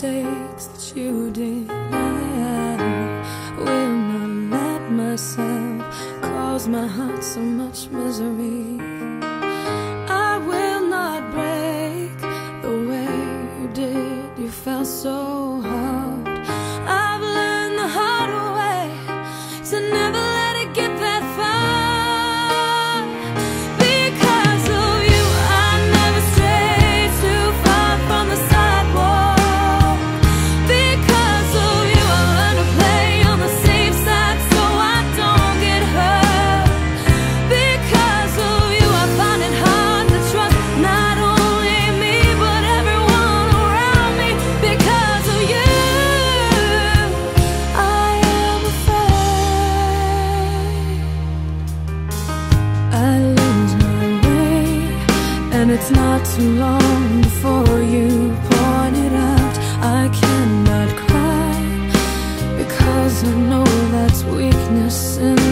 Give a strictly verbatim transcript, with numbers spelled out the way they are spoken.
mistakes that you did. I will not let myself cause my heart so much misery. I will not break the way you did. You felt so hard. I've learned the hard way to never let it get that far. Because of you, I never strayed too far from the sidewalk. Because of you, I learned to play on the safe side so I don't get hurt. Because of you, I find it hard to trust not only me but everyone around me. Because of you, I am afraid I lose my way, and it's not too long before you point it out. I cannot cry because I know that's weakness in